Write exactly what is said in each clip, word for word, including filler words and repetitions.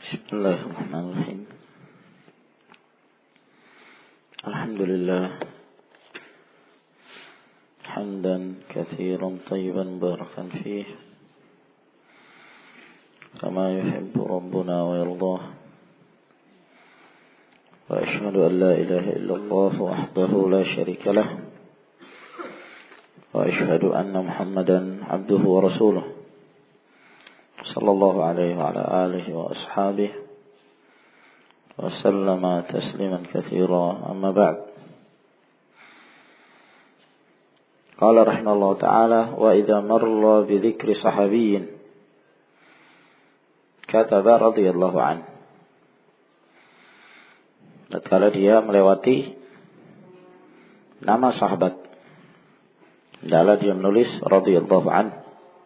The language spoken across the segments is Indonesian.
Bismillahirrahmanirrahim. Alhamdulillah hamdan katsiran tayyiban barakan fih kama yuhibbu rabbuna wa yardah. Wa ashhadu an la ilaha illallah wahdahu la syarika lah. Wa ashhadu anna Muhammadan abduhu wa rasuluh. Sallallahu alaihi wa ala alihi wa ashabihi wa sallama tasliman katsira, amma ba'd. Qala rahimahullahu ta'ala, wa idza marra bi dzikri sahabiyyin kataba radhiyallahu anhu. Tatkala dia melewati nama sahabat, hendaklah dia menulis radhiyallahu anhu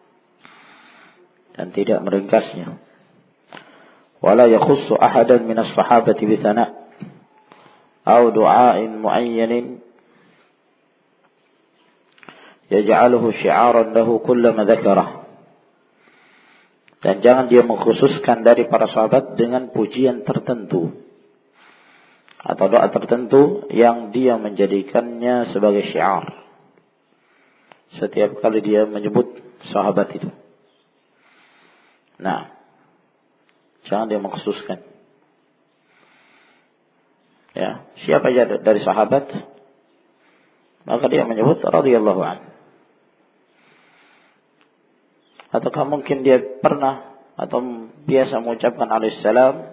dan tidak meringkasnya. Wala yakhussu ahadan min as-sahabati bi thana' aw du'a'in mu'ayyanin yaj'aluhu syi'aran lahu kullama dzakara. Dan jangan dia mengkhususkan dari para sahabat dengan pujian tertentu atau doa tertentu yang dia menjadikannya sebagai syiar setiap kali dia menyebut sahabat itu. Nah, jangan dia mengkhususkan. Ya, siapa aja dari sahabat, maka dia menyebut radhiyallahu anhu. Ataukah mungkin dia pernah atau biasa mengucapkan alaihissalam,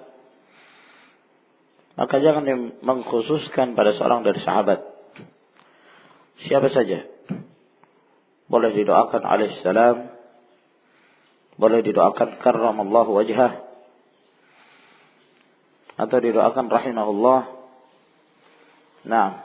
maka jangan dia mengkhususkan pada seorang dari sahabat. Siapa saja boleh didoakan alaihissalam, boleh didoakan karramallahu wajhah, atau didoakan rahimahullah. Nah,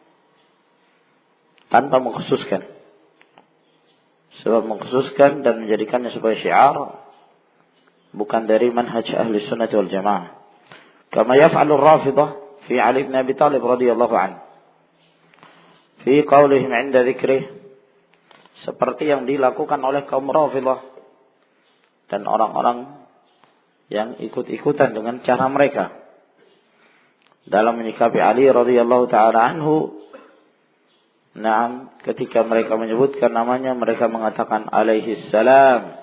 tanpa mengkhususkan. Sebab mengkhususkan dan menjadikannya sebagai syiar bukan dari manhaj ahli sunnah wal jamaah. Kama yaf'alu ar-Rafidah fi Ali bin Abi Thalib radhiyallahu anhu fi qaulihim 'inda dzikrih, seperti yang dilakukan oleh kaum Rafidah dan orang-orang yang ikut-ikutan dengan cara mereka dalam menyikapi Ali radhiyallahu ta'ala anhu. Naam, ketika mereka menyebutkan namanya, mereka mengatakan alaihi salam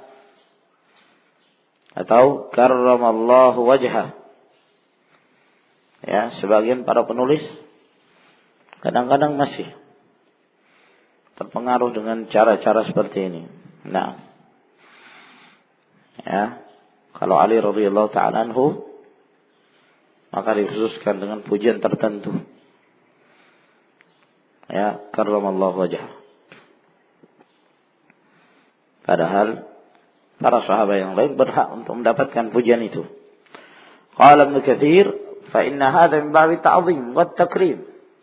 atau karramallahu wajhah. Ya, sebagian para penulis kadang-kadang masih terpengaruh dengan cara-cara seperti ini. Nah, ya, kalau Ali radhiyallahu ta'ala anhu, maka dikhususkan dengan pujian tertentu. Ya, karramallahu wajhah. Padahal para sahabat yang lain berhak untuk mendapatkan pujian itu. Qala Ibnu Katsir, fa inna hadza min babi ta'zim wa takrim.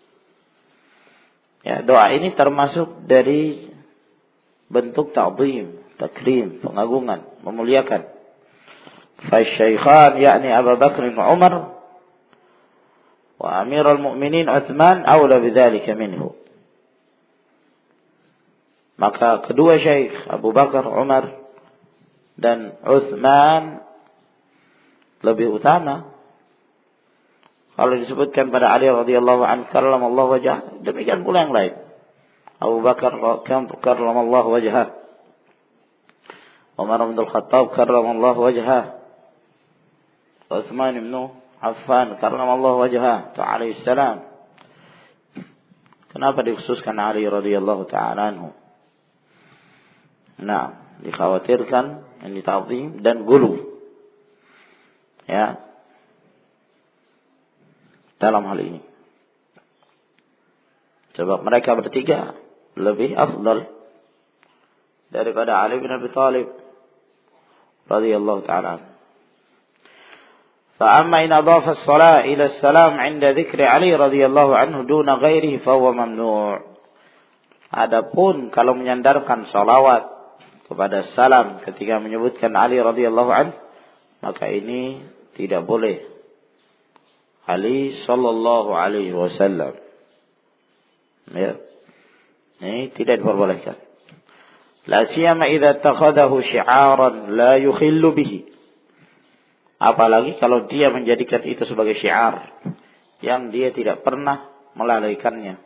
Ya, doa ini termasuk dari bentuk ta'zim, takrim, pengagungan, memuliakan. Fa syaikhan yakni Abu Bakr wa Umar wa Amirul Mukminin Utsman aula bidzalika minhu. Maka kedua syekh Abu Bakar, Umar dan Utsman lebih utama kalau disebutkan pada Ali radhiyallahu anhu karramallahu wajhah. Demikian pula yang lain. Abu Bakar karramallahu wajhah, Umar bin Al-Khattab karramallahu wajhah, Utsman bin Affan karramallahu wajhah alaihi salam. Kenapa dikhususkan Ali radhiyallahu ta'ala anhu? Nah, dikhawatirkan ini ta'zim dan gulu. Ya, dalam hal ini. Sebab mereka bertiga lebih afdal daripada Ali bin Abi Thalib radhiyallahu ta'ala anhu. فأما إن أضاف الصلاة إلى السلام عند ذكر علي رضي الله عنه دون غيره فهو ممنوع. Adapun kalau menyandarkan salawat kepada salam ketika menyebutkan Ali radhiyallahu anhu, maka ini tidak boleh. Ali sallallahu alaihi wasallam. Ya. Ini tidak diperbolehkan. La siyama idza takhadahu syi'aran la yukhillu bihi. Apalagi kalau dia menjadikan itu sebagai syiar yang dia tidak pernah melalaikannya.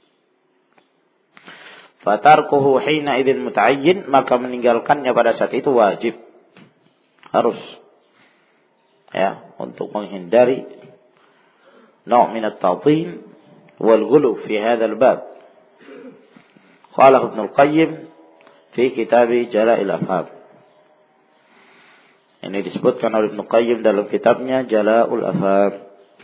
Fatarkuhu hina idzin muta'ayyin, maka meninggalkannya pada saat itu wajib. Harus. Ya, untuk menghindari naw' min at-ta'dhim wal ghulu fi hadzal bab. Qala Ibnu Al-Qayyim fi kitab Jala'il Afham. Ini disebutkan oleh Ibnu Qayyim dalam kitabnya Jala'ul Afham.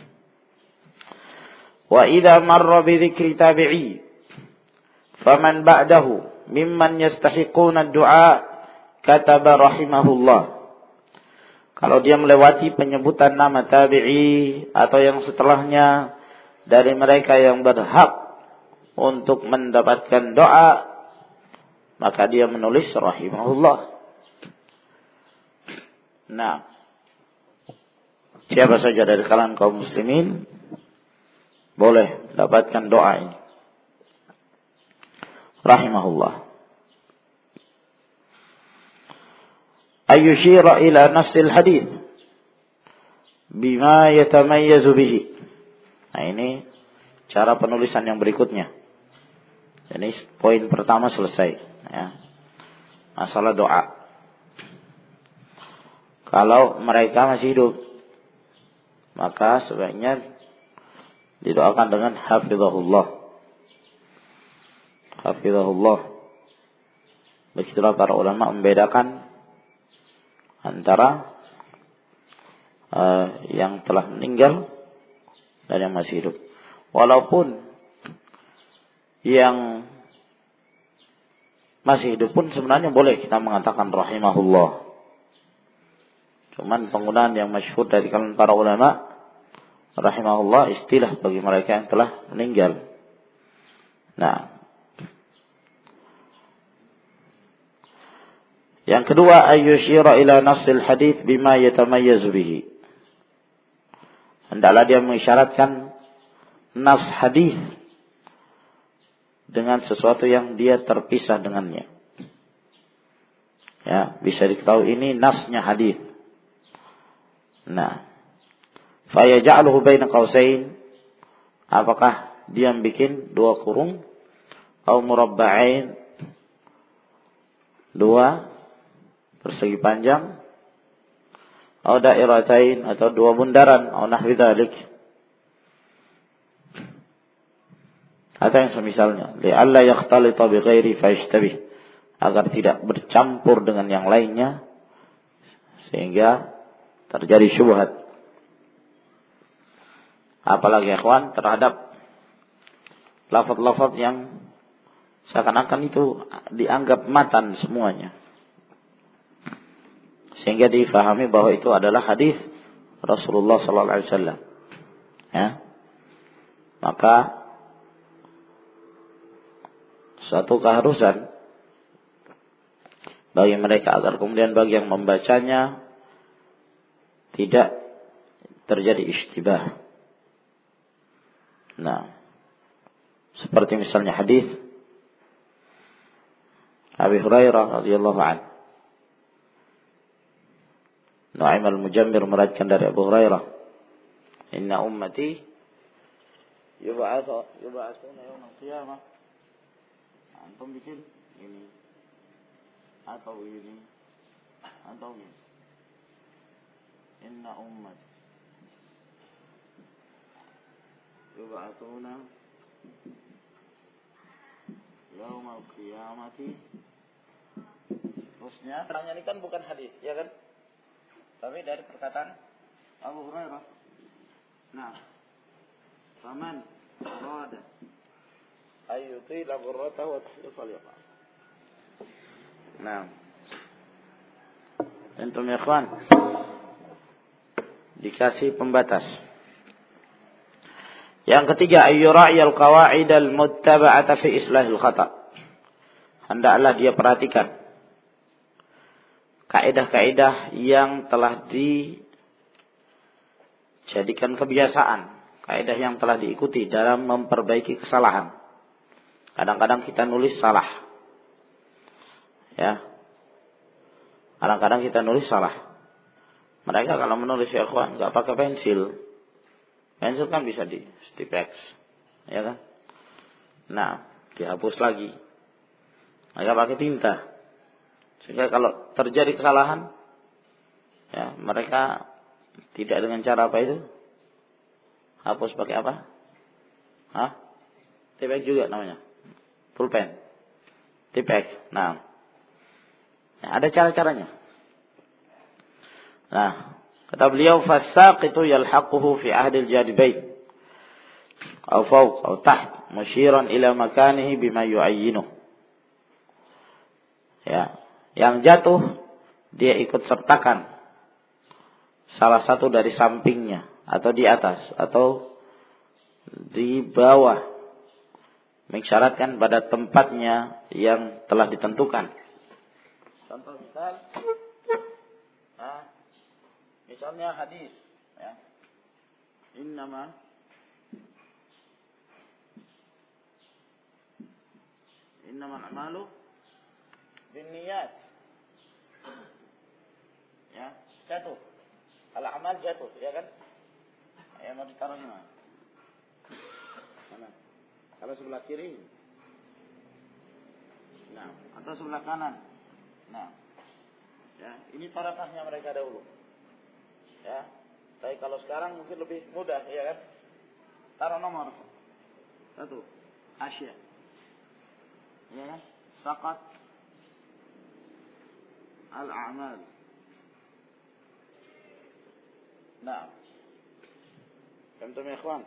Wa idza marra bi dzikri tabi'i faman ba'dahu mimman yastahiquna ad-du'a kataba rahimahullah. Kalau dia melewati penyebutan nama tabi'i atau yang setelahnya dari mereka yang berhak untuk mendapatkan doa, maka dia menulis rahimahullah. Nah, siapa saja dari kalangan kaum muslimin boleh mendapatkan doa ini. Rahimahullah. Ayushira ila nafsil hadith bima yatamayyazu bihi. Nah, ini cara penulisan yang berikutnya. Jadi poin pertama selesai, ya. Masalah doa. Kalau mereka masih hidup, maka sebaiknya didoakan dengan hafizahullah. Hafizahullah. Begitulah para ulama membedakan antara uh, yang telah meninggal dan yang masih hidup. Walaupun yang masih hidup pun sebenarnya boleh kita mengatakan rahimahullah. Cuman penggunaan yang masyhur dari kalangan para ulama, rahimahullah istilah bagi mereka yang telah meninggal. Nah, yang kedua, ayyushira ila nasil hadith bima yatamayyazu bihi. Hendaklah dia mengisyaratkan nas hadis dengan sesuatu yang dia terpisah dengannya. Ya, bisa diketahui ini nasnya hadis. Nah, fa yaj'aluhu baina qausain, apakah dia bikin dua kurung atau murabba'ain, dua persegi panjang, atau dairatain, atau dua bundaran, atau nahwi dzalik, atau yang semisalnya, li'alla yakhtalita bi ghairi fa yashtabih, agar tidak bercampur dengan yang lainnya sehingga terjadi syubhat. Apalagi ikhwan terhadap lafaz-lafaz yang seakan-akan itu dianggap matan semuanya, sehingga difahami bahwa itu adalah hadis Rasulullah sallallahu alaihi wasallam. Ya. Maka suatu keharusan bagi mereka agar kemudian bagi yang membacanya tidak terjadi ishtibah. Nah, seperti misalnya hadis Abi Hurairah radhiyallahu anhu. Nu'aim al-Mujammir meriwayatkan dari Abu Hurairah, "Inna ummati yub'atsu yub'atsuna yaum al-qiyamah." Antum bikin ini atau ini atau ini. Inna ummati yub'atsuna yaum al-qiyamati. Terusnya, terangnya ini kan bukan hadis, ya kan? Tapi dari perkataan Abu Hurairah. Nah, faman arada ayyutila ghurratahu wa tahlifal yaqam. Nah, antum ya ikhwan, dikasih pembatas. Yang ketiga, ayyura'i al-qawa'id al-muttaba'ata fi islahil khata'. Hendaklah dia perhatikan kaidah-kaidah yang telah dijadikan kebiasaan, kaidah yang telah diikuti dalam memperbaiki kesalahan. Kadang-kadang kita nulis salah. Ya. Kadang-kadang kita nulis salah. Mereka kalau menulis ya ikhwan enggak pakai pensil. Pensil kan bisa di stipex, ya kan? Nah, dihapus lagi. Mereka pakai tinta. Sehingga kalau terjadi kesalahan, ya mereka tidak dengan cara apa itu? Hapus pakai apa? Hah? Tipex juga namanya. Pulpen. Tipex. Nah, nah ada cara-caranya. Nah, kata beliau fasaqitu yalhaquhu fi ahdil jadibain aw fawq aw taht musyiran ila makanihi bima yu'ayyinuh. Ya, yang jatuh dia ikut sertakan salah satu dari sampingnya atau di atas atau di bawah, mengisyaratkan pada tempatnya yang telah ditentukan. Contoh misal, nah, misalnya hadis, ya, innama innama al-a'malu binniyat, ya, jatuh, al-amal jatuh, ya kan? Ya, mau ditaruh di mana? Mana? Kalau sebelah kiri, nah, atau sebelah kanan, nah, ya, ini tarakahnya mereka dahulu, ya. Tapi kalau sekarang mungkin lebih mudah, ya kan? Taruh nomor satu, Asia, ya, saqat al-a'mal. Nah, tentu ya ikhwan.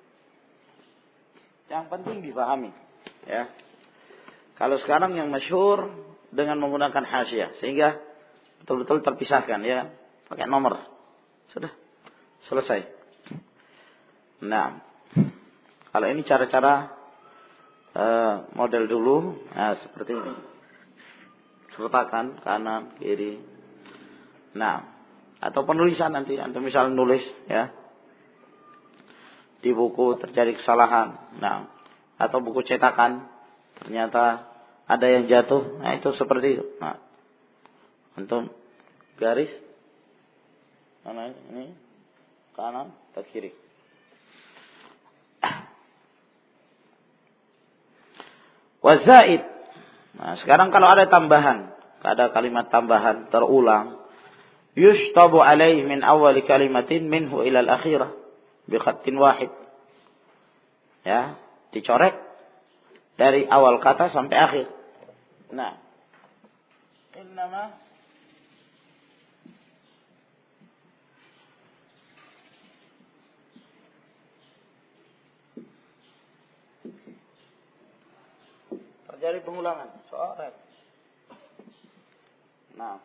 Yang penting dipahami, ya. Kalau sekarang yang masyhur dengan menggunakan hasyiah, sehingga betul-betul terpisahkan, ya, pakai nomor, sudah selesai. Nah, kalau ini cara-cara uh, model dulu, nah seperti ini, sertakan kanan kiri. Nah, atau penulisan nanti, atau misalnya nulis, ya. Di buku terjadi kesalahan, nah, atau buku cetakan ternyata ada yang jatuh, nah itu seperti itu. Nah, untuk garis mana ini kanan atau kiri. Wazaid. Nah, sekarang kalau ada tambahan, ada kalimat tambahan terulang, yushtabu alaih min awal kalimatin minhu ila al-akhirah bi khatin wahid. Ya, dicoret dari awal kata sampai akhir. Nah, innama terjadi pengulangan, coret. Nah,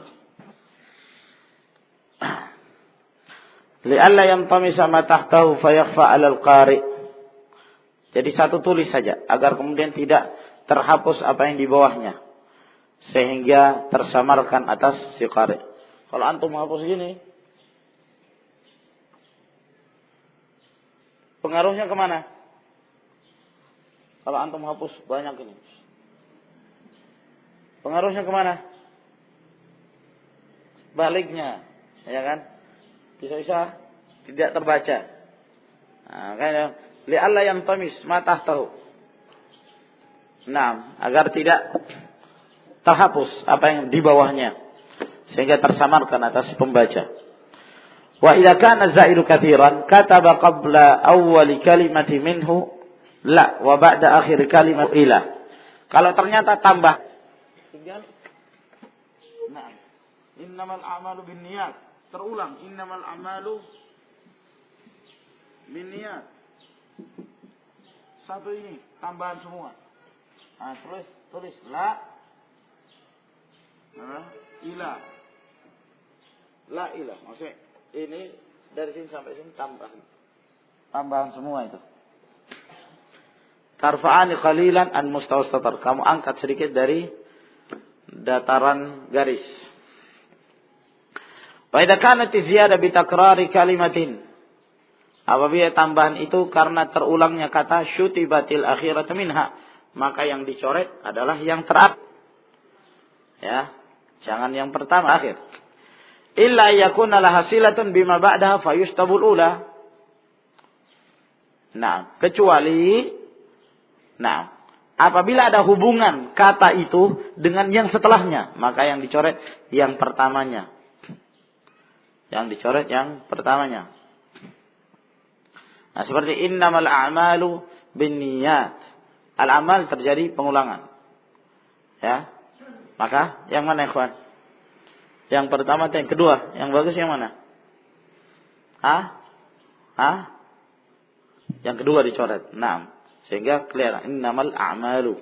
li'alla yantamisa ma tahtahu fayakhfa 'ala al-qari'. Jadi satu tulis saja agar kemudian tidak terhapus apa yang di bawahnya, sehingga tersamarkan atas si qari'. Kalau antum hapus gini, pengaruhnya kemana? Kalau antum hapus banyak ini, pengaruhnya kemana? Baliknya, ya kan? Bisa-bisa tidak terbaca. Nah, kayaknya li'alla yang tamis mata tahu. Nah, agar tidak terhapus apa yang di bawahnya, sehingga tersamarkan atas pembaca. Wa idza kana zaidu katsiran kataba qabla awwali kalimati minhu la wa ba'da akhir kalimat ila. Kalau ternyata tambah tinggal nah, innamal a'malu binniyat, terulang innamal a'malu binniyat. Satu ini tambahan semua. Nah, terus tulis la, nah, ila, la ila. Maksudnya ini dari sini sampai sini tambahan, tambahan semua itu. Tarfa'ani qalilan an mustawstatar. Kamu angkat sedikit dari dataran garis. Wa idza kanat ziyada bi takrari kalimatin. Apabila tambahan itu karena terulangnya kata syutibatil akhiratu minha, maka yang dicoret adalah yang terakhir. Ya, jangan yang pertama akhir. illa yakuna lahasilatun bima ba'daha fayustabul ula. Nah, kecuali nah, apabila ada hubungan kata itu dengan yang setelahnya, maka yang dicoret yang pertamanya. Yang dicoret yang pertamanya. Nah, seperti innamal a'malu binniyat. Al-amal terjadi pengulangan. Ya. Maka yang mana, ikhwan? Yang pertama atau yang kedua? Yang bagus yang mana? Hah? Hah? Yang kedua dicoret. Naam. Sehingga kelihatan innamal a'malu.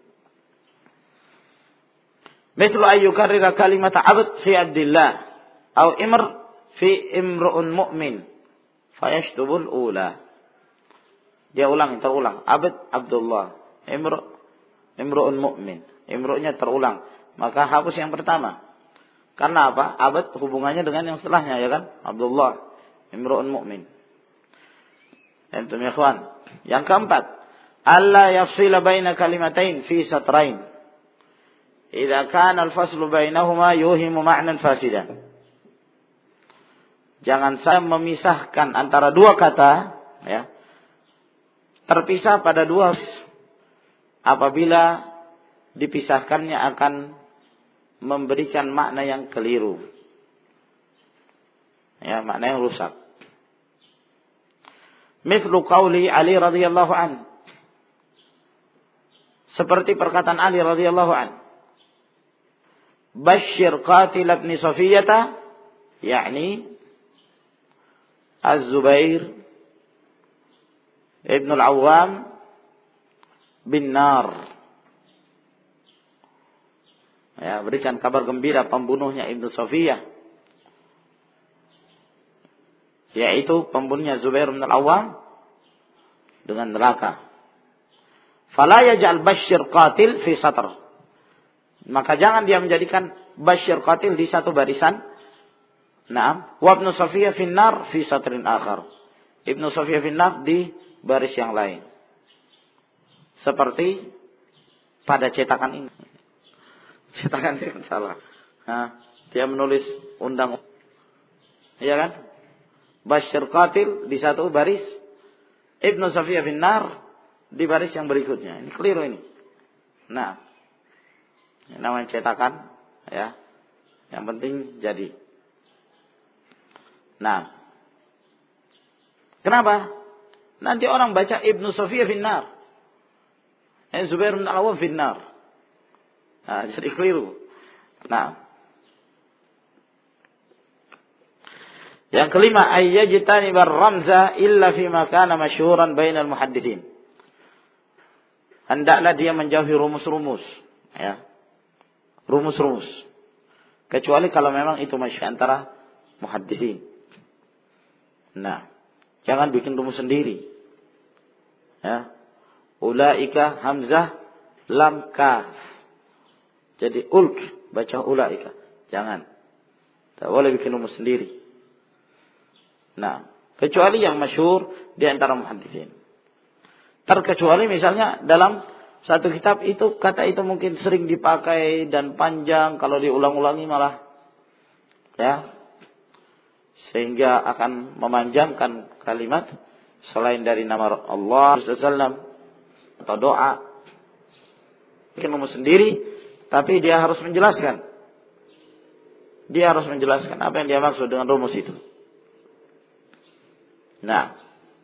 Mithlu ayyukarrira kalimata 'abd fi 'abdillah atau imr fi imru'un mu'min fayashtubul ula. Dia ulang, terulang. Abd Abdullah, imru imru'un mu'min. Imru'nya terulang. Maka hapus yang pertama. Karena apa? Abad hubungannya dengan yang setelahnya, ya kan? Abdullah, imru'un mu'min. Antum ya ikhwan. Yang keempat, alla yafsila baina kalimatain fi satrain. Idza kana al-faslu bainahuma yuhimu ma'nan fasidan. Jangan saya memisahkan antara dua kata, ya. Terpisah pada dua apabila dipisahkannya akan memberikan makna yang keliru. Ya, makna yang rusak. Mithlu qauli Ali radhiyallahu an. Seperti perkataan Ali radhiyallahu an. Bashir qatil ibn Safiyata, yakni Az-Zubair ibn al-Awwam bin nar. Ya, berikan kabar gembira pembunuhnya Ibnu Safiyah, yaitu pembunuhnya Zubair bin Al-Awwam, dengan neraka. Fala yaj'al basyir qatil fi satr. Maka jangan dia menjadikan basyir qatil di satu barisan. Naam, wa Ibnu Safiyah fi nar fi satrin akhar. Ibnu Safiyah fi nar di baris yang lain. Seperti pada cetakan ini. Cetakan ini salah. Nah, dia menulis undang, iya kan? Basyir qatil di satu baris, Ibnu Safiyah bin nar di baris yang berikutnya. Ini keliru ini. Nah, ini namanya cetakan, ya. Yang penting jadi. Nah, kenapa? Nanti orang baca Ibnu Safiyah bin nar, eh, Zubair bin Al-Awwam bin nar. Nah, jadi keliru. Nah, yang kelima, ayyajtani bar-ramza illa fi ma kana masyhuran bainal muhadditsin. Hendaklah dia menjauhi rumus-rumus, ya. Rumus-rumus. Kecuali kalau memang itu masyhur antara muhadditsin. Nah, jangan bikin rumus sendiri. Ya. Ulaika hamzah lam kaf. Jadi ulk, baca ulaika. Jangan. Tak boleh bikin rumus sendiri. Nah, kecuali yang masyhur di antara muhadditsin. Terkecuali misalnya dalam satu kitab itu kata itu mungkin sering dipakai dan panjang, kalau diulang-ulangi malah ya sehingga akan memanjangkan kalimat selain dari nama Allah sallallahu alaihi wasallam atau doa. Bikin rumus sendiri. Tapi dia harus menjelaskan. Dia harus menjelaskan apa yang dia maksud dengan rumus itu. Nah.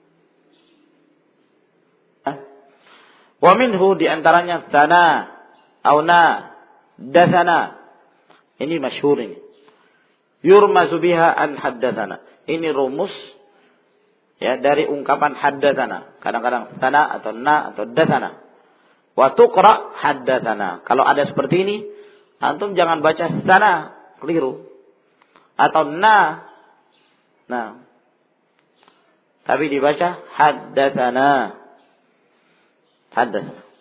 Wa minhu diantaranya tana, auna, dathana. Ini masyhur ini. Yurmazu biha an haddathana. Ini rumus ya dari ungkapan haddathana. Kadang-kadang tana atau na atau dathana. Wa tuqra haddatsana. Kalau ada seperti ini, antum jangan baca sana, keliru. Atau na. Nah. Tapi dibaca haddatsana. Haddatsana.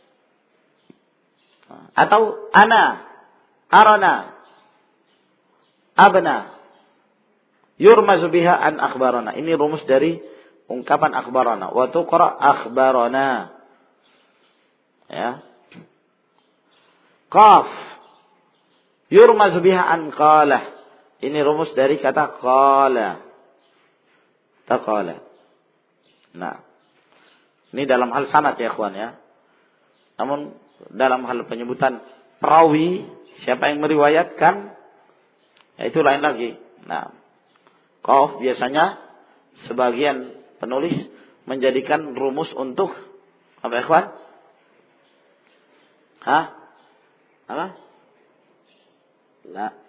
Atau ana, arana, abna. Yurmazu biha an akhbarana. Ini rumus dari ungkapan akhbarana. Wa tuqra akhbarana. Ya. Qaf. Yurmaz biha an qalah. Ini rumus dari kata qala. Taqala. Nah, ini dalam hal sanad ya ikhwan ya. Namun dalam hal penyebutan perawi, siapa yang meriwayatkan, ya itu lain lagi. Nah, qaf biasanya sebagian penulis menjadikan rumus untuk apa ikhwan? Hah? Apa? La.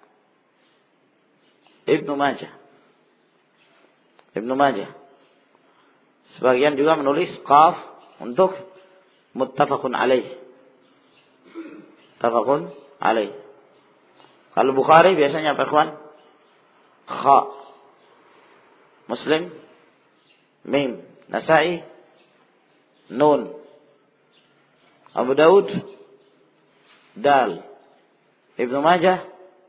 Ibnu Majah. Ibnu Majah. Sebagian juga menulis qaf untuk muttafaqun alaih. Muttafaqun alaih. Kalau Bukhari biasanya apa ikhwan? Kha. Muslim mim. Nasa'i nun. Abu Daud dal. Ibnu Majah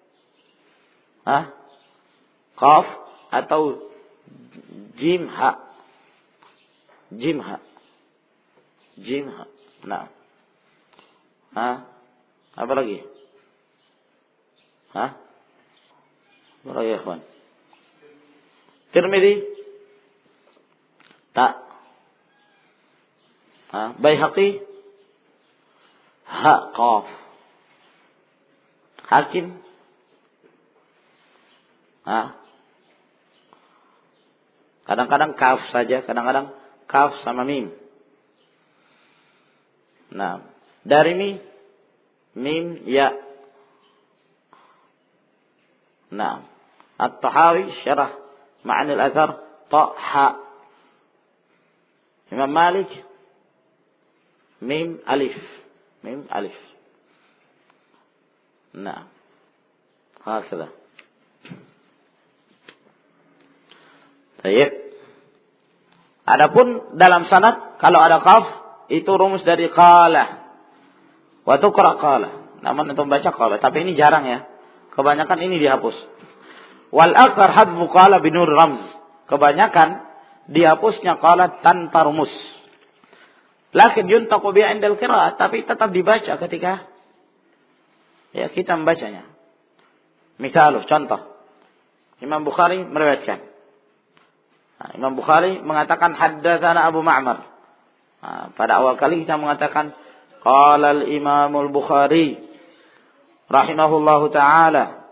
ah qaf atau jim ha. Jim ha. Jim ha. Nah. Ah, apa lagi? Hah? Apa lagi ya, kawan? Tirmidzi ta. Ah, Baihaqi ha qaf. Hakim ah. Kadang-kadang kaf saja, kadang-kadang kaf sama mim. Nah, dari mi mim ya. Nah, At-Tahawi syarah Ma'ani al-Athar ta ha. Imam Malik mim alif. Mim alif. Nah, hakala. Baik. Adapun dalam sanad kalau ada qaf itu rumus dari qala. Wa tuqra qala. Namun untuk membaca qala, tapi ini jarang ya. Kebanyakan ini dihapus. Wal akthar hadfu qala binur ramz. Kebanyakan dihapusnya qala tanpa rumus. Lakin yuntaqu bi 'inda al-qira'ah, tapi tetap dibaca ketika ya kita membacanya. Misal, contoh. Imam Bukhari meriwayatkan. Nah, Imam Bukhari mengatakan haddatsana Abu Ma'mar. Nah, pada awal kali kita mengatakan qala al-Imam al-Bukhari rahimahullahu taala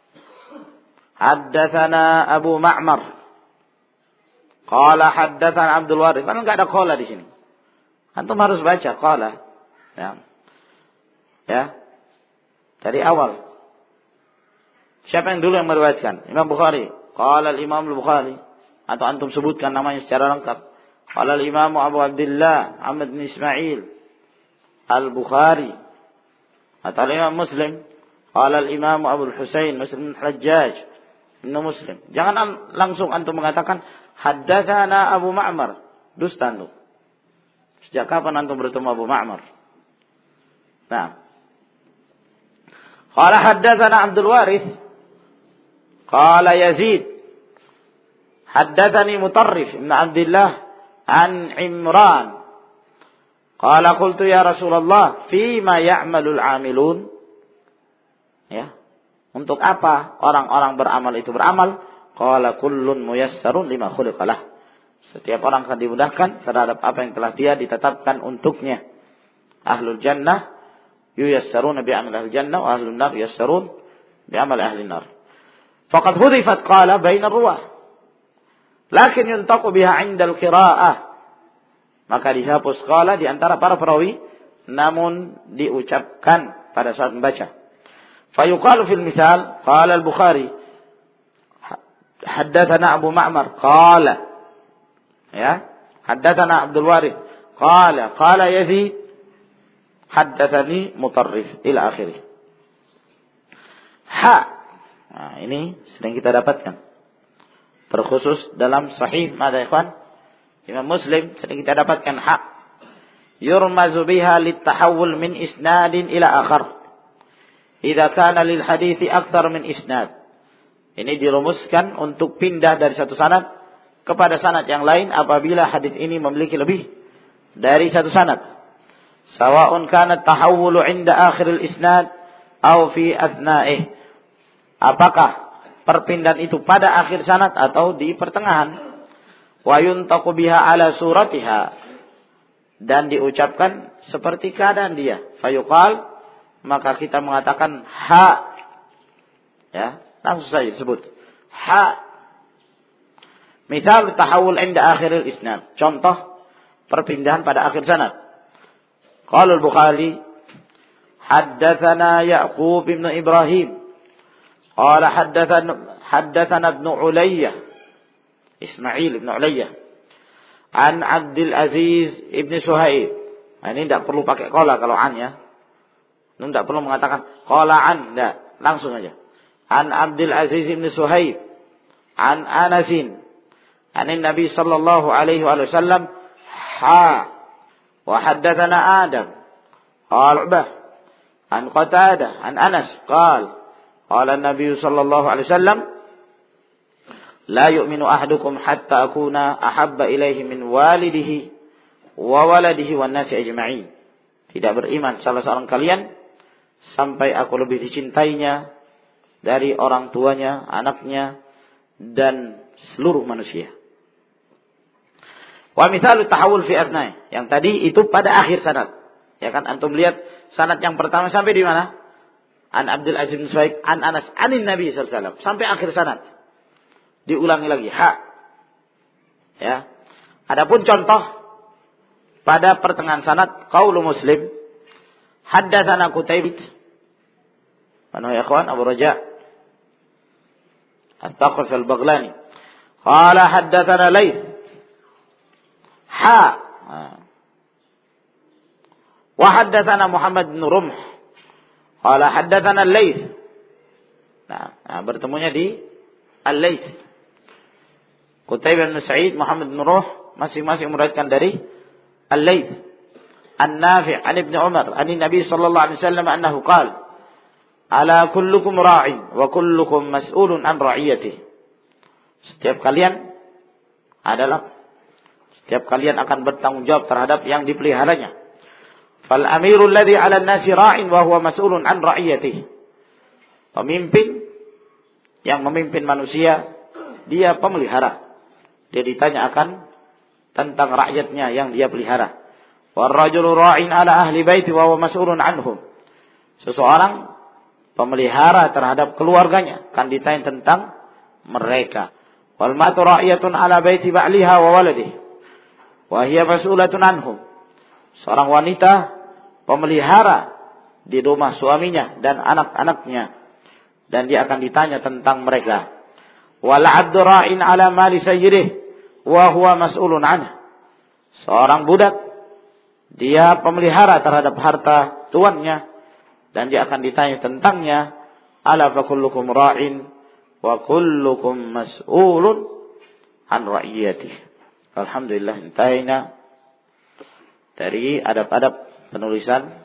haddatsana Abu Ma'mar. Qala haddatsana Abdul Warith. Kan enggak ada qala di sini. Antum harus baca qala. Ya. Ya. Dari awal. Siapa yang dulu yang meriwayatkan? Imam Bukhari. Qala al-Imam al-Bukhari. Atau antum sebutkan namanya secara lengkap. Qala al-Imam Abu Abdullah Ahmad bin Ismail al-Bukhari. Atau al-Imam Muslim. Qala al-Imam Abu al-Husain Muslim bin Hajjaj bin Muslim. Jangan langsung antum mengatakan haddatsana Abu Ma'mar. Dusta antum. Sejak kapan antum bertemu Abu Ma'mar? Nah. Qala haddatsana Abdul Warith. Qala Yazid haddatsani Mutarrif ibn Abdullah an Imran. Qala qultu ya Rasulullah fima ya'malul 'amilun? Ya. Untuk apa orang-orang beramal itu beramal? Qala kullun muyassarun lima khuliqalah. Setiap orang akan dimudahkan terhadap apa yang telah dia ditetapkan untuknya. Ahlul jannah yuyassaruna bi amal ahli jannah wa ahlun nar yuyassarun bi amal ahli nar. Faqad hudifat qala baina ruwah. Lakin yuntaqu biha 'inda al-qira'ah. Maka dihapus qala di antara para perawi namun diucapkan pada saat membaca. Fayuqalu fil misal qala al-Bukhari haddatsana Abu Ma'mar qala ya haddatsana Abdul Warith qala qala Yazid haddatsani Mutarrif ila akhirih. Ha. Nah, ini sering kita dapatkan. Terkhusus dalam sahih mada ikhwan Imam Muslim sering kita dapatkan ha. Yurmazu biha litahawul min isnadin ila akhar. Idza kana lil hadithi akthar min isnad. Ini dirumuskan untuk pindah dari satu sanad kepada sanad yang lain apabila hadis ini memiliki lebih dari satu sanad. Sawa'un kana tahawulu 'inda akhir al-isnad aw fi athna'ih. Apakah perpindahan itu pada akhir sanad atau di pertengahan. Wa yuntaqu biha ala suratiha, dan diucapkan seperti keadaan dia. Fayuqal, maka kita mengatakan ha. Ya, langsung saja disebut ha. Misal tahawul inda akhiril isnad. Contoh perpindahan pada akhir sanad. Qala al-Bukhari, haddatsana Ya'qub bin Ibrahim. Qala haddatsana haddatsana Ibnu Ulayyah, Ismail bin Ulayyah. An Abdul Aziz ibn Suhaib. Nah, ini tidak perlu pakai qala kalau an ya. Ini tidak perlu mengatakan qala an, tidak, langsung aja. An Abdul Aziz ibn Suhaib an Anasin an Nabi sallallahu alaihi wasallam ha. Wa haddatsana Adam qala Ubah an Qatadah an Anas qala qala Nabi sallallahu alaihi wasallam la yu'minu ahadukum hatta akuna ahabba ilaihi min walidihi wa waladihi wan nasi ajma'in. Tidak beriman salah seorang kalian sampai aku lebih dicintainya dari orang tuanya, anaknya, dan seluruh manusia. Wa mithalu tahawul fi adnai. Yang tadi itu pada akhir sanad. Ya kan, antum lihat sanad yang pertama sampai di mana? An Abdul Aziz bin Suhaib an Anas anin Nabi sallallahu alaihi wasallam sampai akhir sanad. Diulangi lagi ha. Ya. Adapun contoh pada pertengahan sanad qaulu Muslim haddatsana Qutaibah. Mana ya ikhwan? Abu Raja At-Taqif al-Baghlani. Qala haddatsana Laits. Ha. Wa haddatsana Muhammad bin Rumh. Qala haddatsana Laits. Nah, nah, bertemunya di Al-Laits. Qutaibah bin Sa'id, Muhammad bin Ruh, masing-masing meriwayatkan dari Al-Laits. An-Nafi' an Ibnu Umar, an Nabi sallallahu alaihi wasallam annahu qala ala kullukum ra'in wa kullukum mas'ulun an ra'iyatihi. Setiap kalian adalah setiap kalian akan bertanggung jawab terhadap yang dipeliharanya. Fal amirul ladzi 'ala an-nasi ra'in wa huwa mas'ulun an ra'iyatihi. Pemimpin yang memimpin manusia, dia pemelihara. Dia ditanya akan tentang rakyatnya yang dia pelihara. War rajulu ra'in 'ala ahli baiti wa huwa mas'ulun anhum. Seseorang pemelihara terhadap keluarganya, kan ditanya tentang mereka. Wal matu ra'iyatun 'ala baiti ba'liha wa waladihi wa hiya mas'ulatun anhum. Seorang wanita pemelihara di rumah suaminya dan anak-anaknya, dan dia akan ditanya tentang mereka. Wal 'abdu ra'in 'ala mali sayyidihi wa huwa mas'ulun anhu. Seorang budak, dia pemelihara terhadap harta tuannya, dan dia akan ditanya tentangnya. Ala fa kullukum ra'in wa kullukum mas'ulun an ra'iyatihi. Alhamdulillah, intaina dari adab-adab penulisan.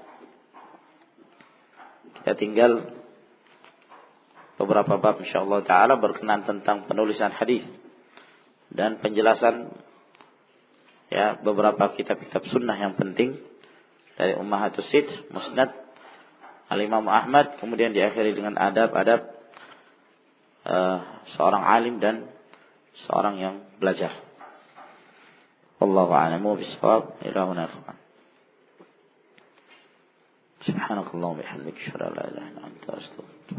Kita tinggal beberapa bab insyaallah taala berkenaan tentang penulisan hadis dan penjelasan ya beberapa kitab-kitab sunnah yang penting dari Ummahatus Sitt, Musnad Al-Imam Ahmad, kemudian diakhiri dengan adab-adab uh, seorang alim dan seorang yang belajar. Wallahu a'lamu bis-shawab. Ila huna ikhwan. Subhanakallahumma wa bihamdika asyhadu an la ilaha illa anta astaghfiruka